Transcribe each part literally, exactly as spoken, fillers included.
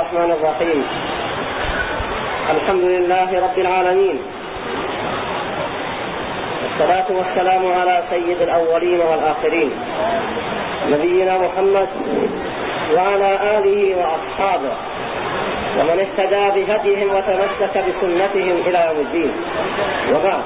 الرحمن الرحيم. الحمد لله رب العالمين، والصلاة والسلام على سيد الأولين والآخرين نبينا محمد وعلى آله وأصحابه ومن اهتدى بهديهم وتمسك بسنتهم إلى يوم الدين. وبعد،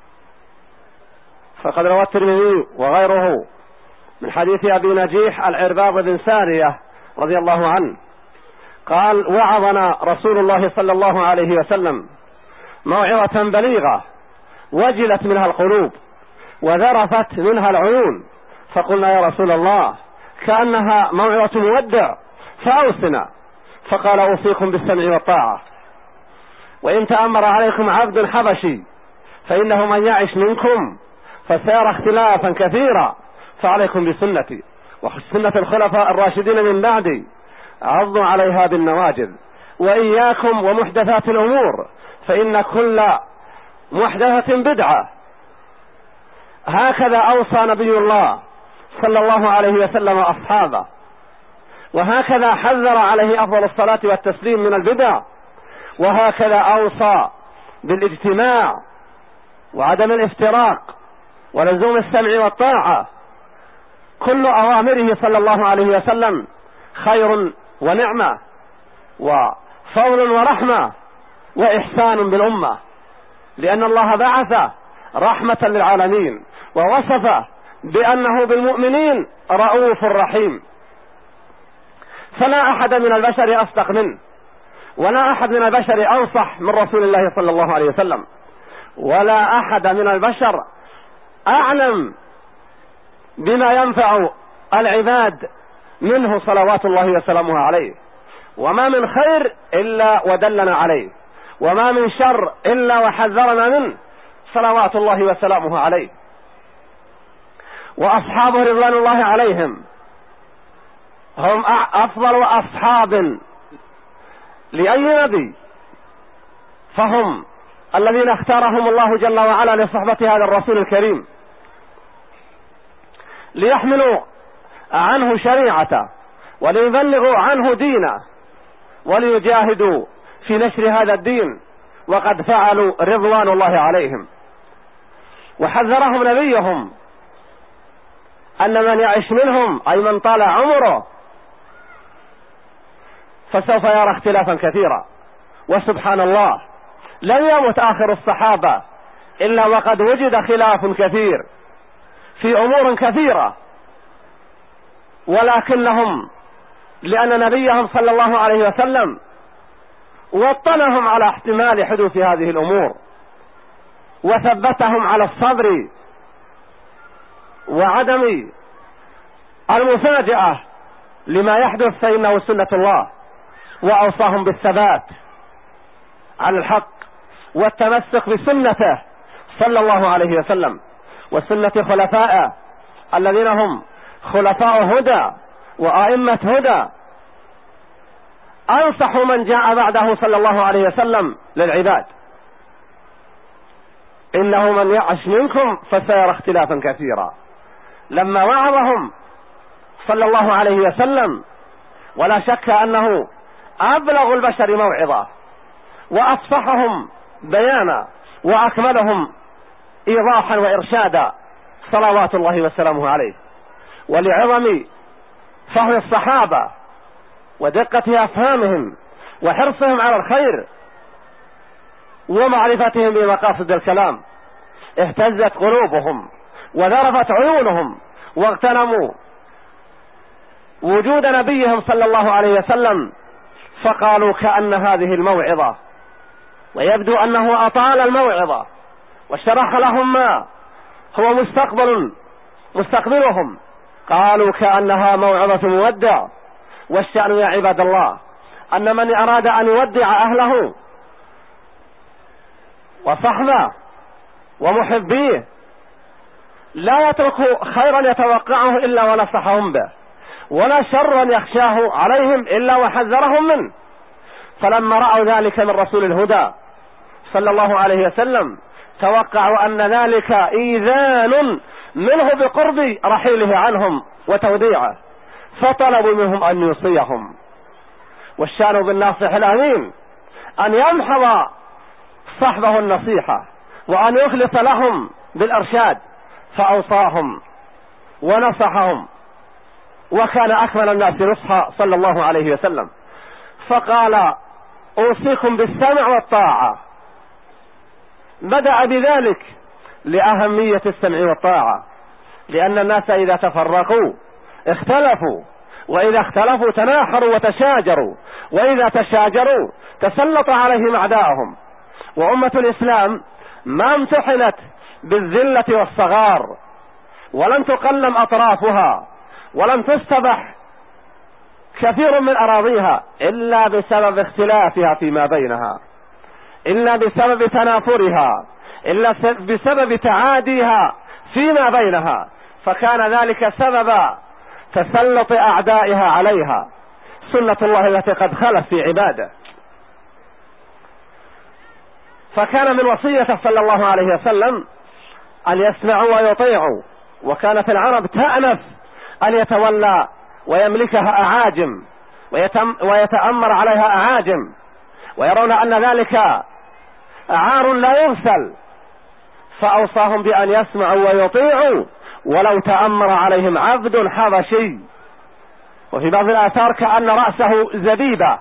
فقد روى الترمذي وغيره من حديث أبي نجيح العرباض بن سارية رضي الله عنه قال: وعظنا رسول الله صلى الله عليه وسلم موعظة بليغة وجلت منها القلوب وذرفت منها العيون، فقلنا: يا رسول الله، كأنها موعظة مودع، فأوصنا. فقال: أوصيكم بالسمع والطاعة، وإن تأمر عليكم عبد حبشي فإنه من يعش منكم فسيرى اختلافا كثيرا، فعليكم بسنتي وسنة الخلفاء الراشدين من بعدي، عضوا عليها بالنواجذ، وإياكم ومحدثات الأمور فإن كل محدثة بدعة. هكذا أوصى نبي الله صلى الله عليه وسلم أصحابه، وهكذا حذر عليه أفضل الصلاة والتسليم من البدع، وهكذا أوصى بالاجتماع وعدم الافتراق ولزوم السمع والطاعة. كل أوامره صلى الله عليه وسلم خير ونعمة وفضل ورحمة وإحسان بالأمة، لأن الله بعثه رحمة للعالمين ووصفه بأنه بالمؤمنين رؤوف رحيم. فلا أحد من البشر أصدق منه، ولا أحد من البشر أنصح من رسول الله صلى الله عليه وسلم، ولا أحد من البشر أعلم بما ينفع العباد منه صلوات الله وسلامه عليه. وما من خير إلا ودلنا عليه، وما من شر إلا وحذرنا منه صلوات الله وسلامه عليه. وأصحابه رضوان الله عليهم هم أفضل أصحاب لأي نبي، فهم الذين اختارهم الله جل وعلا لصحبة هذا الرسول الكريم، ليحملوا عنه شريعته وليبلغوا عنه دينه وليجاهدوا في نشر هذا الدين، وقد فعلوا رضوان الله عليهم. وحذرهم نبيهم أن من يعش منهم أي من طال عمره فسوف يرى اختلافا كثيرا. وسبحان الله، لم يمت آخر الصحابة إلا وقد وجد خلاف كثير في أمور كثيرة، ولكنهم لأن نبيهم صلى الله عليه وسلم وطنهم على احتمال حدوث هذه الأمور، وثبتهم على الصبر وعدم المفاجأة لما يحدث، فإنه سنة الله، وأوصاهم بالثبات على الحق والتمسك بسنته صلى الله عليه وسلم وسنة خلفائه الذين هم خلفاء هدى وآئمة هدى، أنصح من جاء بعده صلى الله عليه وسلم للعباد: إنه من يعش منكم فسيرى اختلافا كثيرا. لما وعظهم صلى الله عليه وسلم، ولا شك أنه أبلغ البشر موعظة وأفصحهم بيانا وأكملهم إيضاحا وإرشادا صلوات الله وسلامه عليه. ولعظم فهم الصحابة ودقة أفهامهم وحرصهم على الخير ومعرفتهم بمقاصد الكلام، اهتزت قلوبهم وذرفت عيونهم، واغتنموا وجود نبيهم صلى الله عليه وسلم، فقالوا: كأن هذه الموعظة، ويبدو أنه أطال الموعظة وشرح لهم ما هو مستقبل مستقبلهم. قالوا: كأنها موعظة مودع. والشأن يا عباد الله أن من أراد أن يودع أهله وصحبه ومحبيه لا يترك خيرا يتوقعه إلا ونصحهم به، ولا شرا يخشاه عليهم إلا وحذرهم منه. فلما رأوا ذلك من رسول الهدى صلى الله عليه وسلم توقعوا أن ذلك إيذان منه بقرب رحيله عنهم وتوديعه، فطلبوا منهم أن يوصيهم والشان بالناصح الأمين أن يمحض صحبه النصيحة وأن يخلص لهم بالإرشاد، فأوصاهم ونصحهم، وكان أكمل الناس نصحا صلى الله عليه وسلم، فقال: أوصيكم بالسمع والطاعة. بدأ بذلك لأهمية السمع والطاعة، لأن الناس إذا تفرقوا اختلفوا، وإذا اختلفوا تناحروا وتشاجروا، وإذا تشاجروا تسلط عليهم أعداءهم. وأمة الإسلام ما امتحنت بالذلة والصغار، ولن تقلم أطرافها، ولن تستبح كثير من أراضيها إلا بسبب اختلافها فيما بينها، إلا بسبب تنافرها، إلا بسبب تعاديها فيما بينها، فكان ذلك سبب تسلط أعدائها عليها، سنة الله التي قد خلت في عباده. فكان من وصيته صلى الله عليه وسلم أن يسمعوا ويطيعوا، وكانت العرب تأنف أن يتولى ويملكها أعاجم ويتأمر عليها أعاجم، ويرون أن ذلك عار لا يغسل، فأوصاهم بأن يسمعوا ويطيعوا ولو تأمر عليهم عبد حبشي. وفي بعض الآثار كأن رأسه زبيبة،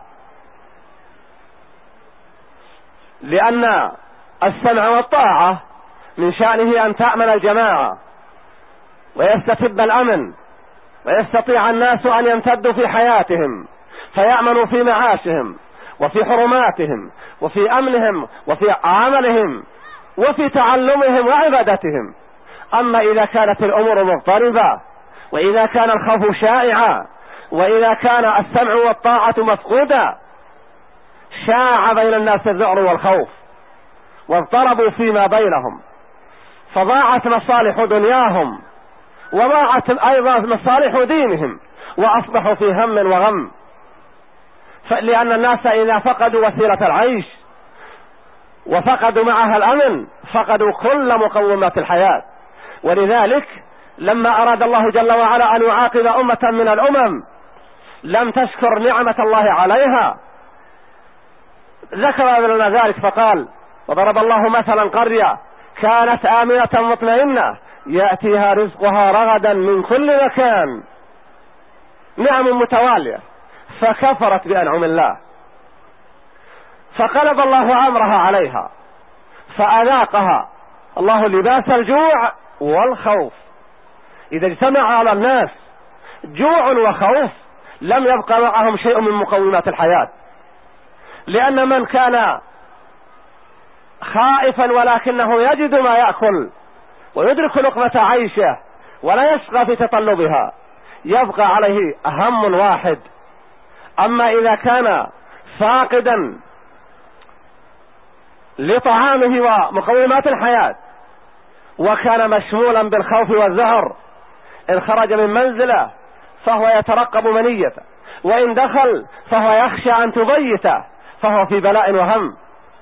لأن السمع والطاعة من شأنه أن تأمن الجماعة ويستتب الأمن، ويستطيع الناس أن يمتدوا في حياتهم فيأمنوا في معاشهم وفي حرماتهم وفي أمنهم وفي عملهم وفي تعلمهم وعبادتهم. أما إذا كانت الأمور مضطربة، وإذا كان الخوف شائعا، وإذا كان السمع والطاعة مفقودا، شاع بين الناس الذعر والخوف، واضطربوا فيما بينهم، فضاعت مصالح دنياهم وضاعت أيضا مصالح دينهم، وأصبحوا في هم وغم. لأن الناس إذا فقدوا وسيلة العيش وفقدوا معها الأمن فقدوا كل مقومات الحياة. ولذلك لما أراد الله جل وعلا أن يعاقب أمة من الأمم لم تشكر نعمة الله عليها، ذكر لنا ذلك فقال: وضرب الله مثلا قرية كانت آمنة مطمئنة يأتيها رزقها رغدا من كل مكان، نعم متوالية، فكفرت بأنعم الله فقلب الله أمرها عليها، فأذاقها الله لباس الجوع والخوف. إذا اجتمع على الناس جوع وخوف لم يبقى معهم شيء من مقومات الحياة، لأن من كان خائفا ولكنه يجد ما يأكل ويدرك لقمة عيشه ولا يشقى في تطلبها يبقى عليه هم واحد. أما إذا كان فاقدا لطعامه ومقومات الحياة وكان مشمولا بالخوف والذعر، إن خرج من منزله فهو يترقب منيته، وإن دخل فهو يخشى أن تبيته، فهو في بلاء وهم.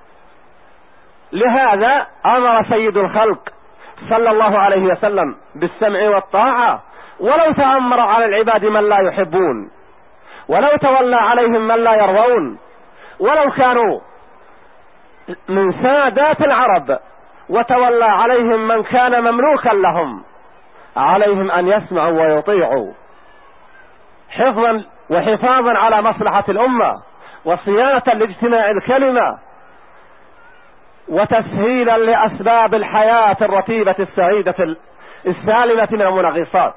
لهذا أمر سيد الخلق صلى الله عليه وسلم بالسمع والطاعة، ولو تأمر على العباد من لا يحبون، ولو تولى عليهم من لا يرضون، ولو كانوا من سادات العرب وتولى عليهم من كان مملوكا لهم، عليهم أن يسمعوا ويطيعوا حفظا وحفاظا على مصلحة الأمة، وصيانة لاجتماع الكلمة، وتسهيلا لأسباب الحياة الرتيبة السعيدة السالمة من المنغصات.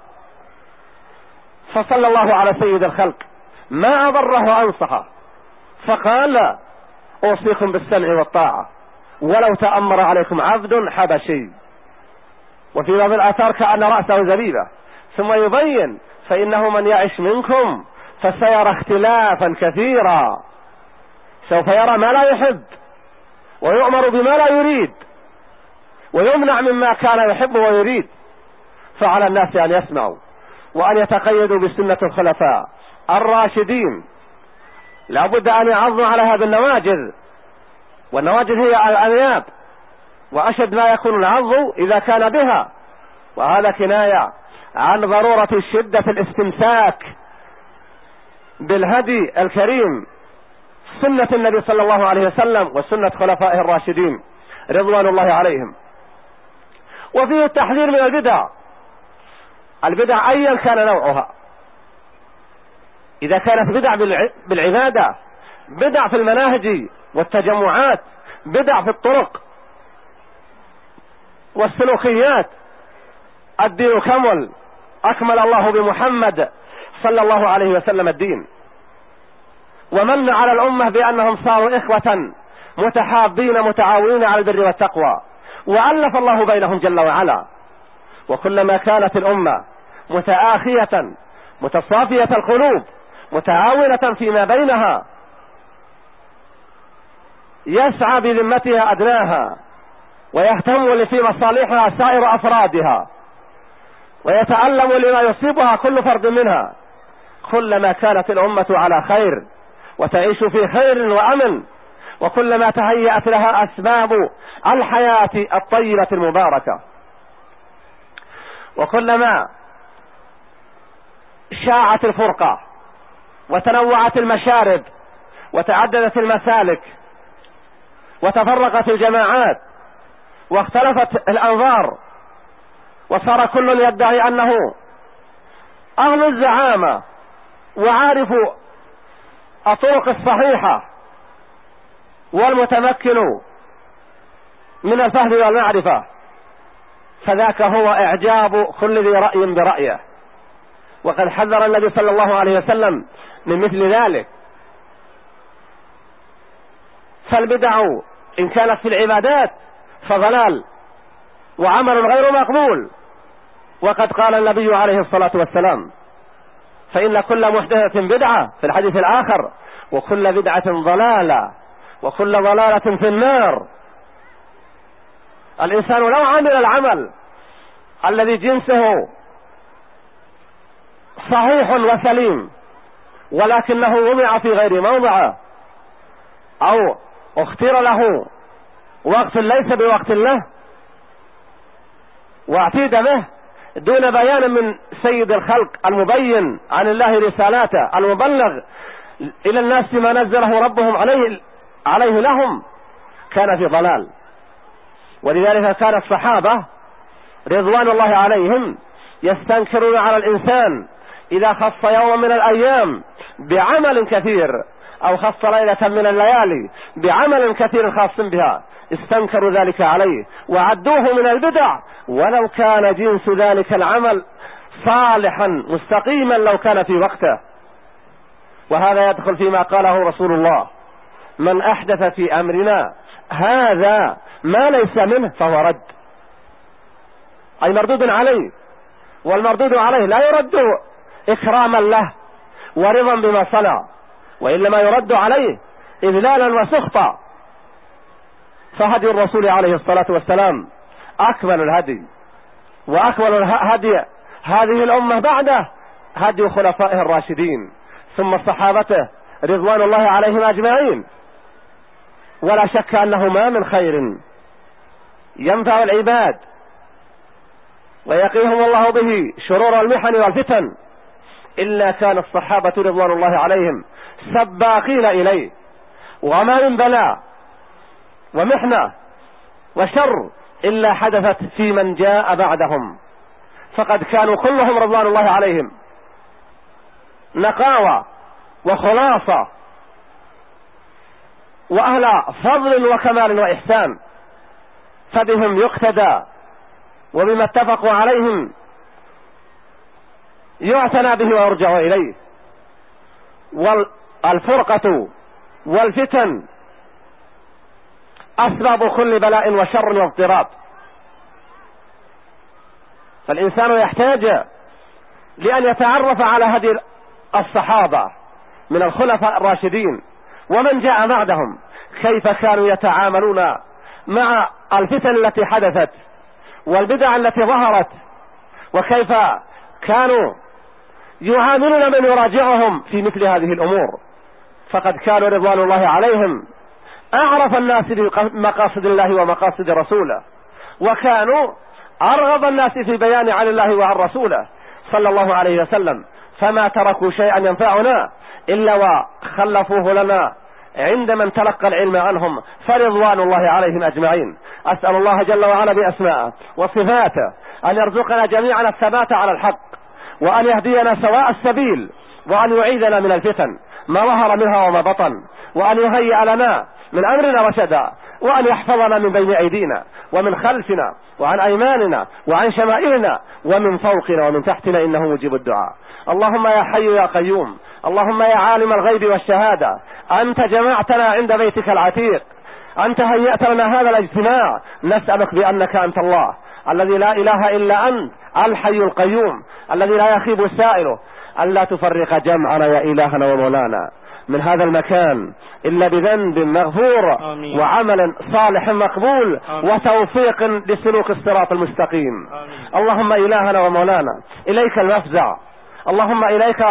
فصلى الله على سيد الخلق ما أضره أنصحه، فقال: أوصيكم بالسمع والطاعة ولو تأمر عليكم عبد حبشي. وفي بعض الآثار كأن رأسه زبيبة، ثم يبين: فإنه من يعش منكم فسيرى اختلافا كثيرا، سوف يرى ما لا يحب، ويؤمر بما لا يريد، ويمنع مما كان يحب ويريد. فعلى الناس أن يسمعوا وأن يتقيدوا بسنة الخلفاء الراشدين، لا بد أن يعظوا عليها بالنواجذ، والنواجذ هي الأنياب، وأشد ما يكون العظ إذا كان بها، وهذا كناية عن ضرورة شدة الاستمساك بالهدي الكريم سنة النبي صلى الله عليه وسلم وسنة خلفائه الراشدين رضوان الله عليهم. وفيه التحذير من البدع، البدع أيا كان نوعها، إذا كانت بدع بالعبادة، بدع في المناهج والتجمعات، بدع في الطرق والسلوكيات، الدين كمل، أكمل الله بمحمد صلى الله عليه وسلم الدين، ومن على الأمة بأنهم صاروا إخوة متحابين متعاونين على البر والتقوى، وألف الله بينهم جل وعلا. وكلما كانت الأمة متآخية متصافية القلوب متعاونة فيما بينها، يسعى بذمتها أدناها ويهتم في مصالحها سائر أفرادها ويتألم لما يصيبها كل فرد منها، كلما كانت الأمة على خير وتعيش في خير وأمن، وكلما تهيأت لها أسباب الحياة الطيبة المباركة، وكلما شاعت الفرقة وتنوعت المشارب وتعددت المسالك وتفرقت الجماعات واختلفت الأنظار، وصار كل يدعي أنه أهل الزعامة وعارف الطرق الصحيحة والمتمكن من الفهم والمعرفة، فذاك هو إعجاب كل ذي رأي برأيه. وقد حذر النبي صلى الله عليه وسلم من مثل ذلك. فالبدع إن كانت في العبادات فضلال وعمل غير مقبول، وقد قال النبي عليه الصلاة والسلام: فإن كل محدثة بدعة، في الحديث الآخر: وكل بدعة ضلالة وكل ضلالة في النار. الإنسان لو عمل العمل الذي جنسه صحيح وسليم ولكنه وضع في غير موضعه أو اختير له وقت ليس بوقت له واعتيد به دون بيان من سيد الخلق المبين عن الله رسالاته المبلغ إلى الناس ما نزله ربهم عليه, عليه لهم، كان في ضلال. ولذلك كان الصحابة رضوان الله عليهم يستنكرون على الإنسان إذا خص يوم من الأيام بعمل كثير أو خص ليلة من الليالي بعمل كثير خاص بها، استنكروا ذلك عليه وعدوه من البدع ولو كان جنس ذلك العمل صالحا مستقيما لو كان في وقته. وهذا يدخل فيما قاله رسول الله: من أحدث في أمرنا هذا ما ليس منه فهو رد، أي مردود عليه، والمردود عليه لا يرد إكراما له ورضا بما صنع، وإنما يرد عليه إذلالا وسخطا. فهدي الرسول عليه الصلاة والسلام أكمل الهدي وأكمل الهدي هذه الأمة بعده هدي خلفائه الراشدين ثم صحابته رضوان الله عليهم أجمعين. ولا شك أنه ما من خير ينفع العباد ويقيهم الله به شرور المحن والفتن إلا كان الصحابة رضوان الله عليهم سباقين إليه. وما من بلاء ومحنة وشر إلا حدثت في من جاء بعدهم، فقد كانوا كلهم رضوان الله عليهم نقاوة وخلاصة وأهل فضل وكمال وإحسان، فبهم يقتدى وبما اتفقوا عليهم يعتنى به ويرجع إليه. والفرقة والفتن أسباب كل بلاء وشر واضطراب، فالإنسان يحتاج لأن يتعرف على هدي الصحابة من الخلفاء الراشدين ومن جاء بعدهم، كيف كانوا يتعاملون مع الفتن التي حدثت والبدع التي ظهرت، وكيف كانوا يعاملون من يراجعهم في مثل هذه الأمور. فقد كانوا رضوان الله عليهم أعرف الناس بمقاصد الله ومقاصد رسوله، وكانوا أرغب الناس في بيان عن الله وعن رسوله صلى الله عليه وسلم، فما تركوا شيئا ينفعنا إلا وخلفوه لنا عند من تلقى العلم عنهم فرضوان الله عليهم أجمعين. أسأل الله جل وعلا بأسمائه وصفاته أن يرزقنا جميعا الثبات على الحق، وأن يهدينا سواء السبيل، وأن يعيذنا من الفتن ما ظهر منها وما بطن، وأن يهيئ لنا من أمرنا رشدا، وأن يحفظنا من بين أيدينا ومن خلفنا وعن أيماننا وعن شمائلنا ومن فوقنا ومن تحتنا، إنه مجيب الدعاء. اللهم يا حي يا قيوم، اللهم يا عالم الغيب والشهادة، أنت جمعتنا عند بيتك العتيق، أنت هيأت لنا هذا الاجتماع، نسألك بأنك أنت الله الذي لا إله إلا أنت، الحي القيوم الذي لا يخيب سائله، ألا تفرق جمعنا يا إلهنا ومولانا من هذا المكان إلا بذنب مغفور آمين. وعمل صالح مقبول آمين. وتوفيق لسلوك الصراط المستقيم. آمين. اللهم إلهنا ومولانا إليك المفزع، اللهم إليك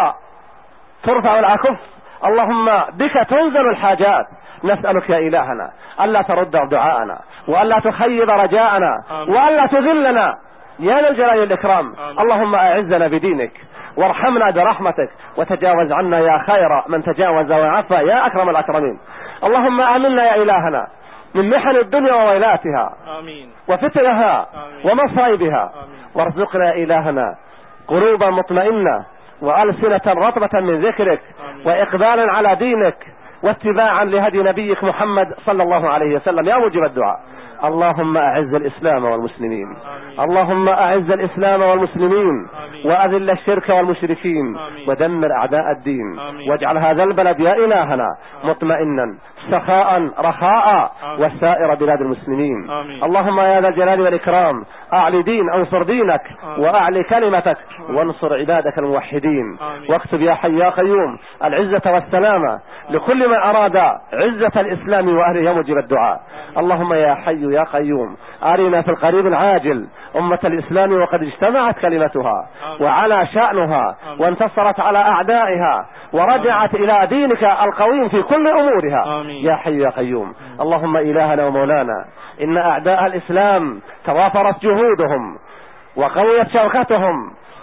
ترفع العكف، اللهم بك تنزل الحاجات. نسألك يا إلهنا ألا ترد دعاءنا، وألا تخيب رجاءنا، وألا تذلنا يا ذا الجلال والإكرام. آمين. اللهم أعزنا بدينك، وارحمنا برحمتك، وتجاوز عنا يا خير من تجاوز وعفى يا أكرم الأكرمين. اللهم آمنا يا إلهنا من محن الدنيا وويلاتها آمين. وفتنها آمين. ومصائبها، آمين. وارزقنا يا إلهنا قلوبا مطمئنة وألسنة رطبة من ذكرك، آمين. وإقبالا على دينك، واتباعا لهدي نبيك محمد صلى الله عليه وسلم يا مجيب الدعاء. اللهم أعز الإسلام والمسلمين، آمين. اللهم أعز الإسلام والمسلمين، آمين. وأذل الشرك والمشركين، آمين. ودمر أعداء الدين، آمين. واجعل هذا البلد يا إلهنا مطمئنا سخاء رخاء، وسائر بلاد المسلمين. آمين. اللهم يا ذا الجلال والإكرام أعلي دين، أنصر دينك، آمين. وأعلي كلمتك، وانصر عبادك الموحدين. آمين. واكتب يا حي يا قيوم العزة والسلامة لكل من أراد عزة الإسلام وأهله يا مجيب الدعاء. اللهم يا حي يا قيوم أرنا في القريب العاجل أمة الإسلام وقد اجتمعت كلمتها وعلى شأنها وانتصرت على أعدائها ورجعت إلى دينك القويم في كل أمورها. آمين. يا حي يا قيوم. اللهم إلهنا ومولانا إن أعداء الإسلام توافرت جهودهم وقويت شوكتهم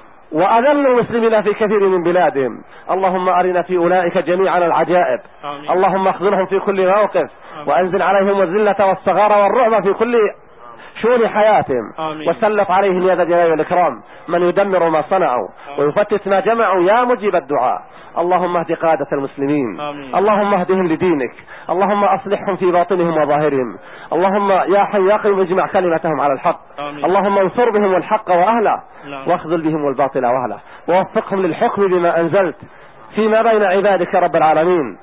وأذلوا المسلمين في كثير من بلادهم. اللهم أرنا في أولئك جميعا العجائب. آمين. اللهم اخذلهم في كل موقف. آمين. وأنزل عليهم الذلة والصغار والرعب في كل شؤون حياتهم. آمين. وسلط عليهم يا ذا الجلال والإكرام من يدمر ما صنعوا ويفتت ما جمعوا يا مجيب الدعاء. اللهم اهد قادة المسلمين. آمين. اللهم اهدهم لدينك، اللهم أصلحهم في باطنهم وظاهرهم، اللهم يا حي يا قيوم اجمع كلمتهم على الحق. آمين. اللهم انصر بهم الحق وأهله، نعم. واخذل بهم الباطل وأهله، ووفقهم للحكم بما أنزلت فيما بين عبادك رب العالمين.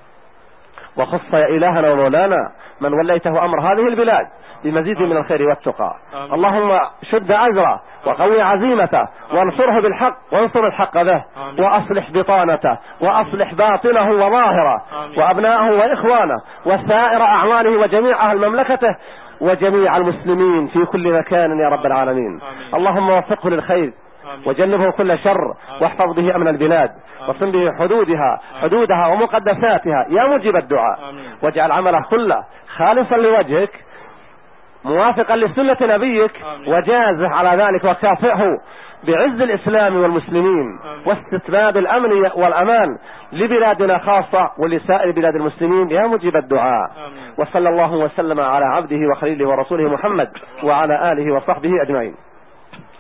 وخص يا إلهنا ومولانا من وليته أمر هذه البلاد بمزيد من الخير والتقى. آمين. اللهم شد أجره وقوي عزيمته وانصره بالحق وانصر الحق به. آمين. وأصلح بطانته وأصلح باطنه وظاهره آمين. وأبناءه وإخوانه وسائر أعماله وجميع أهل مملكته وجميع المسلمين في كل مكان يا رب العالمين. آمين. اللهم وفقه للخير وجنبه كل شر، واحفظ به أمن البلاد، وصن به حدودها حدودها ومقدساتها يا مجيب الدعاء. واجعل عمله كله خالصا لوجهك موافقا لسنة نبيك، وجازه على ذلك وكافئه بعز الإسلام والمسلمين واستتباب الأمن والأمان لبلادنا خاصة ولسائر بلاد المسلمين يا مجيب الدعاء. وصلى الله وسلم على عبده وخليله ورسوله محمد وعلى آله وصحبه أجمعين.